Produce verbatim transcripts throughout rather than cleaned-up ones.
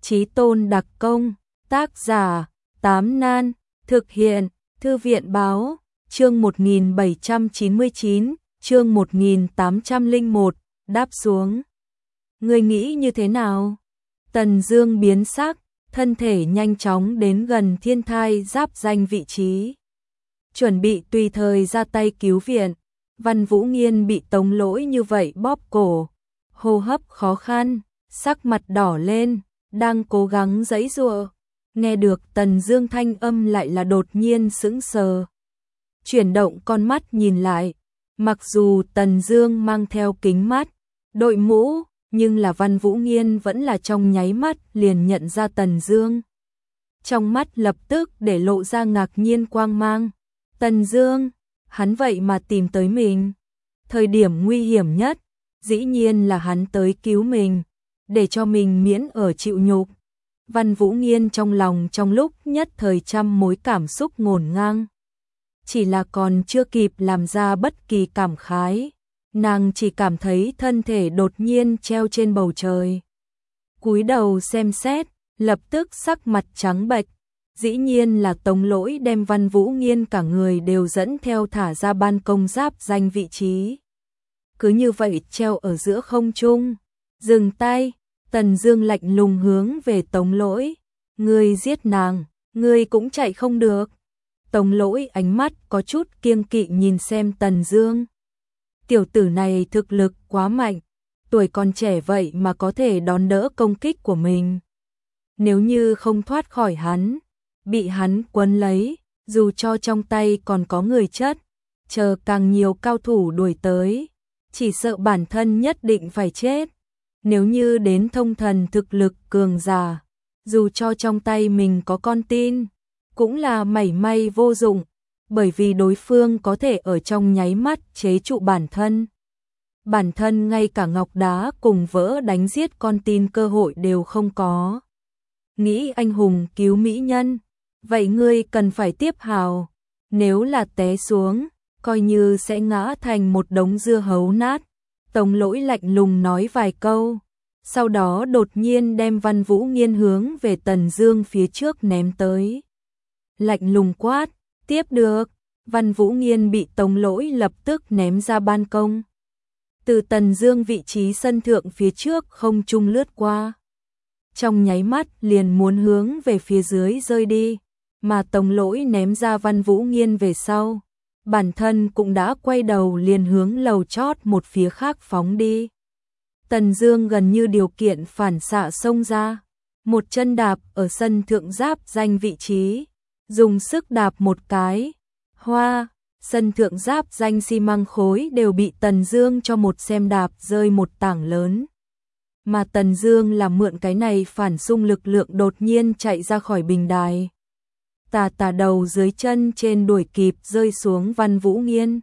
Chí tôn đặc công, tác giả, Tám Nan, thực hiện, Thư viện báo, chương một nghìn bảy trăm chín mươi chín, chương một nghìn tám trăm lẻ một, đáp xuống. Ngươi nghĩ như thế nào? Tần Dương biến sắc, thân thể nhanh chóng đến gần thiên thai giáp danh vị trí. Chuẩn bị tùy thời ra tay cứu viện. Văn Vũ Nghiên bị Tống Lỗi như vậy bóp cổ, hô hấp khó khăn, sắc mặt đỏ lên, đang cố gắng giãy giụa. Nghe được Tần Dương thanh âm lại là đột nhiên sững sờ. Chuyển động con mắt nhìn lại, mặc dù Tần Dương mang theo kính mắt, đội mũ, nhưng là Văn Vũ Nghiên vẫn là trong nháy mắt liền nhận ra Tần Dương. Trong mắt lập tức để lộ ra ngạc nhiên quang mang. Tần Dương, hắn vậy mà tìm tới mình. Thời điểm nguy hiểm nhất, dĩ nhiên là hắn tới cứu mình, để cho mình miễn ở chịu nhục. Văn Vũ Nghiên trong lòng trong lúc nhất thời trăm mối cảm xúc ngổn ngang. Chỉ là còn chưa kịp làm ra bất kỳ cảm khái, nàng chỉ cảm thấy thân thể đột nhiên treo trên bầu trời. Cúi đầu xem xét, lập tức sắc mặt trắng bệch. Dĩ nhiên là Tống Lỗi đem Văn Vũ Nghiên cả người đều dẫn theo thả ra ban công giáp danh vị trí. Cứ như vậy treo ở giữa không trung. Dừng tay, Tần Dương lạnh lùng hướng về Tống Lỗi. Ngươi giết nàng, ngươi cũng chạy không được. Tống Lỗi ánh mắt có chút kiêng kỵ nhìn xem Tần Dương. Tiểu tử này thực lực quá mạnh, tuổi còn trẻ vậy mà có thể đón đỡ công kích của mình. Nếu như không thoát khỏi hắn, bị hắn quấn lấy, dù cho trong tay còn có người chất, chờ càng nhiều cao thủ đuổi tới, chỉ sợ bản thân nhất định phải chết. Nếu như đến thông thần thực lực cường giả, dù cho trong tay mình có con tin, cũng là mảy may vô dụng, bởi vì đối phương có thể ở trong nháy mắt chế trụ bản thân. Bản thân ngay cả ngọc đá cùng vỡ đánh giết con tin cơ hội đều không có. Nghĩ anh hùng cứu mỹ nhân, vậy ngươi cần phải tiếp hào, nếu là té xuống, coi như sẽ ngã thành một đống dưa hấu nát. Tống Lỗi lạnh lùng nói vài câu, sau đó đột nhiên đem Văn Vũ Nghiên hướng về Tần Dương phía trước ném tới. Lạnh lùng quát, tiếp được. Văn Vũ Nghiên bị Tống Lỗi lập tức ném ra ban công. Từ Tần Dương vị trí sân thượng phía trước không trung lướt qua. Trong nháy mắt liền muốn hướng về phía dưới rơi đi, mà Tống Lỗi ném ra Văn Vũ Nghiên về sau. Bản thân cũng đã quay đầu liền hướng lầu chót một phía khác phóng đi. Tần Dương gần như điều kiện phản xạ xông ra, một chân đạp ở sân thượng giáp danh vị trí, dùng sức đạp một cái, hoa, sân thượng giáp danh xi măng khối đều bị Tần Dương cho một xem đạp rơi một tảng lớn. Mà Tần Dương là mượn cái này phản xung lực lượng đột nhiên chạy ra khỏi bình đài. Tà tà đầu dưới chân trên đuổi kịp rơi xuống Văn Vũ Nghiên.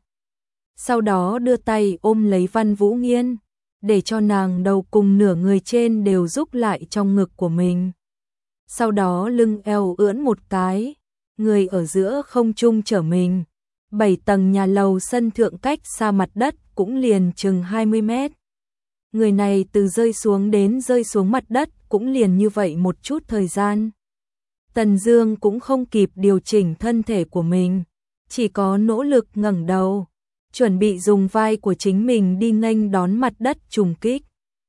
Sau đó đưa tay ôm lấy Văn Vũ Nghiên, để cho nàng đầu cùng nửa người trên đều rúc lại trong ngực của mình. Sau đó lưng eo ưỡn một cái, người ở giữa không trung trở mình. Bảy tầng nhà lầu sân thượng cách xa mặt đất cũng liền chừng hai mươi mét. Người này từ rơi xuống đến rơi xuống mặt đất cũng liền như vậy một chút thời gian. Tần Dương cũng không kịp điều chỉnh thân thể của mình, chỉ có nỗ lực ngẩng đầu, chuẩn bị dùng vai của chính mình đi nghênh đón mặt đất trùng kích.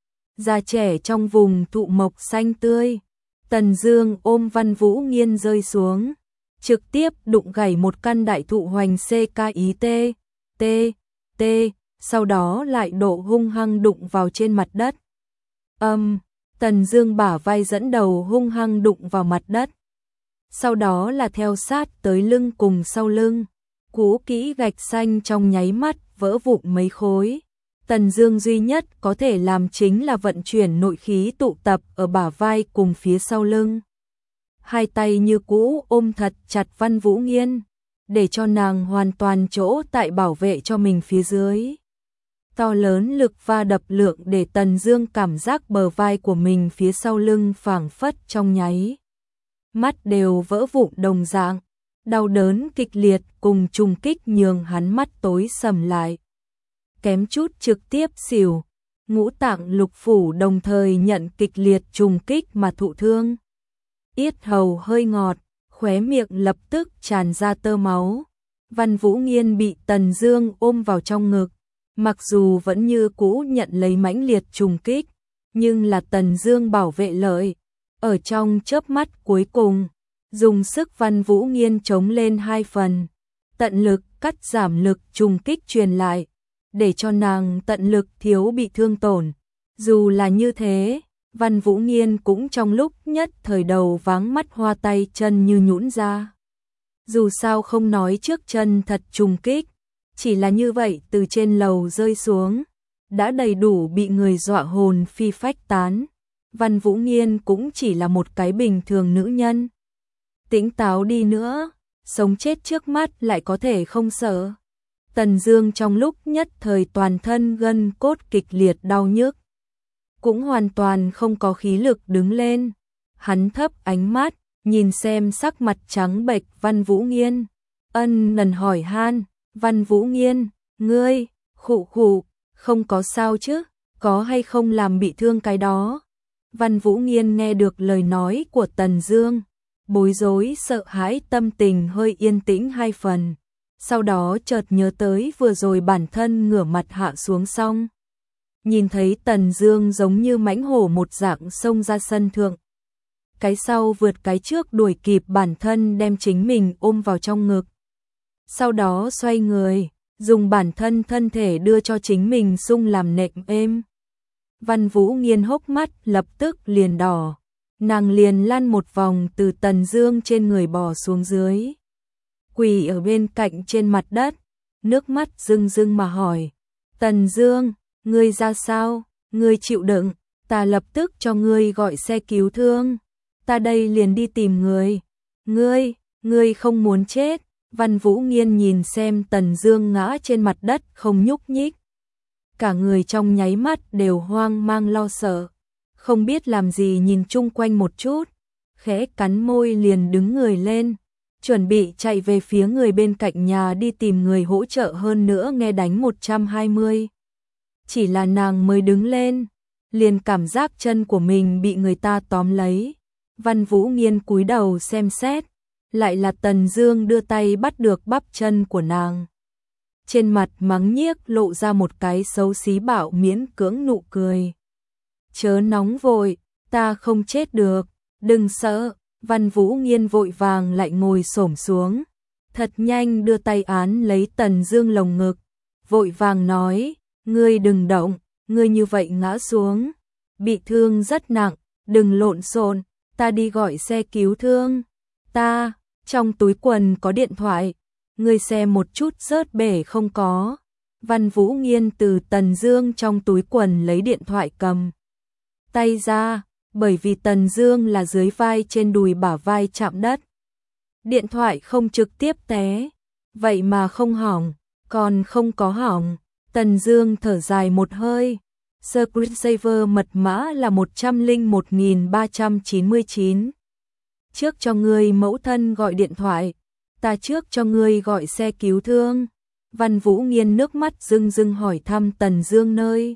Già trẻ trong vùng thụ mộc xanh tươi, Tần Dương ôm Văn Vũ Nghiên rơi xuống, trực tiếp đụng gãy một căn đại thụ hoành xê ca i tê, T, T, sau đó lại độ hung hăng đụng vào trên mặt đất. Âm, um, Tần Dương bả vai dẫn đầu hung hăng đụng vào mặt đất. Sau đó là theo sát tới lưng cùng sau lưng, cú kỹ gạch xanh trong nháy mắt vỡ vụn mấy khối. Tần Dương duy nhất có thể làm chính là vận chuyển nội khí tụ tập ở bả vai cùng phía sau lưng. Hai tay như cũ ôm thật chặt Văn Vũ Nghiên, để cho nàng hoàn toàn chỗ tại bảo vệ cho mình phía dưới. To lớn lực va đập lượng để Tần Dương cảm giác bờ vai của mình phía sau lưng phảng phất trong nháy mắt đều vỡ vụn đồng dạng, đau đớn kịch liệt cùng trùng kích nhường hắn mắt tối sầm lại, kém chút trực tiếp xỉu. ngũ tạng lục phủ đồng thời nhận kịch liệt trùng kích mà thụ thương. Yết hầu hơi ngọt, khóe miệng lập tức tràn ra tơ máu. Văn Vũ Nghiên bị Tần Dương ôm vào trong ngực, mặc dù vẫn như cũ nhận lấy mãnh liệt trùng kích, nhưng là Tần Dương bảo vệ lợi, ở trong chớp mắt cuối cùng, dùng sức Văn Vũ Nghiên chống lên hai phần, tận lực cắt giảm lực trùng kích truyền lại, để cho nàng tận lực thiếu bị thương tổn. Dù là như thế, Văn Vũ Nghiên cũng trong lúc nhất thời đầu váng mắt hoa tay chân như nhũn ra. Dù sao không nói trước chân thật trùng kích, chỉ là như vậy từ trên lầu rơi xuống, đã đầy đủ bị người dọa hồn phi phách tán. Văn Vũ Nghiên cũng chỉ là một cái bình thường nữ nhân. Tỉnh táo đi nữa, sống chết trước mắt lại có thể không sợ. Tần Dương trong lúc nhất thời toàn thân gân cốt kịch liệt đau nhức, cũng hoàn toàn không có khí lực đứng lên. Hắn thấp ánh mắt, nhìn xem sắc mặt trắng bệch Văn Vũ Nghiên, ân nần hỏi han, Văn Vũ Nghiên, ngươi, khụ khụ, không có sao chứ, có hay không làm bị thương cái đó. Văn Vũ Nghiên nghe được lời nói của Tần Dương, bối rối sợ hãi tâm tình hơi yên tĩnh hai phần, sau đó chợt nhớ tới vừa rồi bản thân ngửa mặt hạ xuống xong, nhìn thấy Tần Dương giống như mãnh hổ một dạng xông ra sân thượng. Cái sau vượt cái trước đuổi kịp bản thân đem chính mình ôm vào trong ngực. Sau đó xoay người, dùng bản thân thân thể đưa cho chính mình sung làm nệm êm. Văn Vũ Nghiên hốc mắt lập tức liền đỏ, nàng liền lăn một vòng từ Tần Dương trên người bò xuống dưới, quỳ ở bên cạnh trên mặt đất, nước mắt rưng rưng mà hỏi, Tần Dương, ngươi ra sao, ngươi chịu đựng, ta lập tức cho ngươi gọi xe cứu thương, ta đây liền đi tìm ngươi, ngươi, ngươi không muốn chết. Văn Vũ Nghiên nhìn xem Tần Dương ngã trên mặt đất không nhúc nhích, cả người trong nháy mắt đều hoang mang lo sợ, không biết làm gì nhìn chung quanh một chút, khẽ cắn môi liền đứng người lên, chuẩn bị chạy về phía người bên cạnh nhà đi tìm người hỗ trợ hơn nữa nghe đánh một trăm hai mươi. Chỉ là nàng mới đứng lên, liền cảm giác chân của mình bị người ta tóm lấy. Văn Vũ Nghiên cúi đầu xem xét, lại là Tần Dương đưa tay bắt được bắp chân của nàng. Trên mặt mắng nhiếc lộ ra một cái xấu xí bạo miễn cưỡng nụ cười. Chớ nóng vội, ta không chết được, đừng sợ. Văn Vũ Nghiên vội vàng lại ngồi xổm xuống, thật nhanh đưa tay án lấy Tần Dương lồng ngực, vội vàng nói, ngươi đừng động, ngươi như vậy ngã xuống, bị thương rất nặng, đừng lộn xộn, ta đi gọi xe cứu thương. Ta, trong túi quần có điện thoại, ngươi xem một chút rớt bể không có. Văn Vũ Nghiên từ Tần Dương trong túi quần lấy điện thoại cầm tay ra, bởi vì Tần Dương là dưới vai trên đùi bả vai chạm đất. Điện thoại không trực tiếp té, vậy mà không hỏng, còn không có hỏng. Tần Dương thở dài một hơi. Screensaver mật mã là một trăm lẻ một nghìn ba trăm chín mươi chín. Trước cho ngươi mẫu thân gọi điện thoại, ta trước cho ngươi gọi xe cứu thương. Văn Vũ Nghiên nước mắt rưng rưng hỏi thăm Tần Dương nơi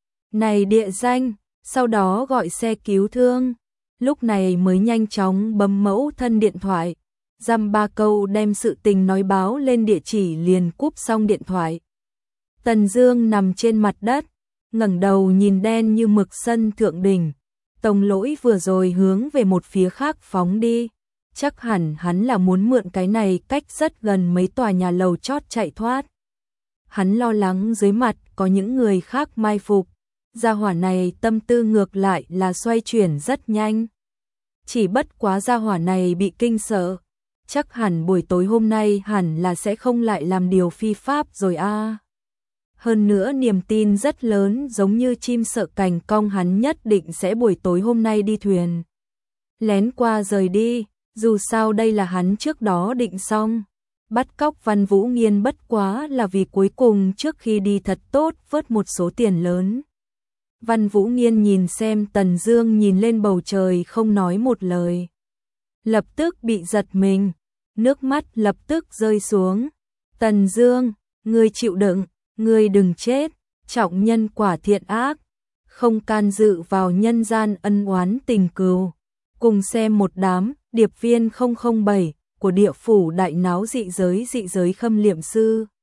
này địa danh, sau đó gọi xe cứu thương. Lúc này mới nhanh chóng bấm mẫu thân điện thoại, dăm ba câu đem sự tình nói báo lên địa chỉ liền cúp xong điện thoại. Tần Dương nằm trên mặt đất, ngẩng đầu nhìn đen như mực sân thượng đỉnh, Tông Lỗi vừa rồi hướng về một phía khác phóng đi, chắc hẳn hắn là muốn mượn cái này cách rất gần mấy tòa nhà lầu chót chạy thoát. Hắn lo lắng dưới mặt có những người khác mai phục, gia hỏa này tâm tư ngược lại là xoay chuyển rất nhanh. Chỉ bất quá gia hỏa này bị kinh sợ, chắc hẳn buổi tối hôm nay hẳn là sẽ không lại làm điều phi pháp rồi a. À. Hơn nữa niềm tin rất lớn, giống như chim sợ cành cong, hắn nhất định sẽ buổi tối hôm nay đi thuyền lén qua rời đi, dù sao đây là hắn trước đó định xong. Bắt cóc Văn Vũ Nghiên bất quá là vì cuối cùng trước khi đi thật tốt vớt một số tiền lớn. Văn Vũ Nghiên nhìn xem Tần Dương nhìn lên bầu trời không nói một lời, lập tức bị giật mình, nước mắt lập tức rơi xuống. Tần Dương, ngươi chịu đựng, ngươi đừng chết, trọng nhân quả thiện ác. không can dự vào nhân gian ân oán tình cừu. Cùng xem một đám điệp viên không không bảy của địa phủ đại náo dị giới dị giới khâm liệm sư.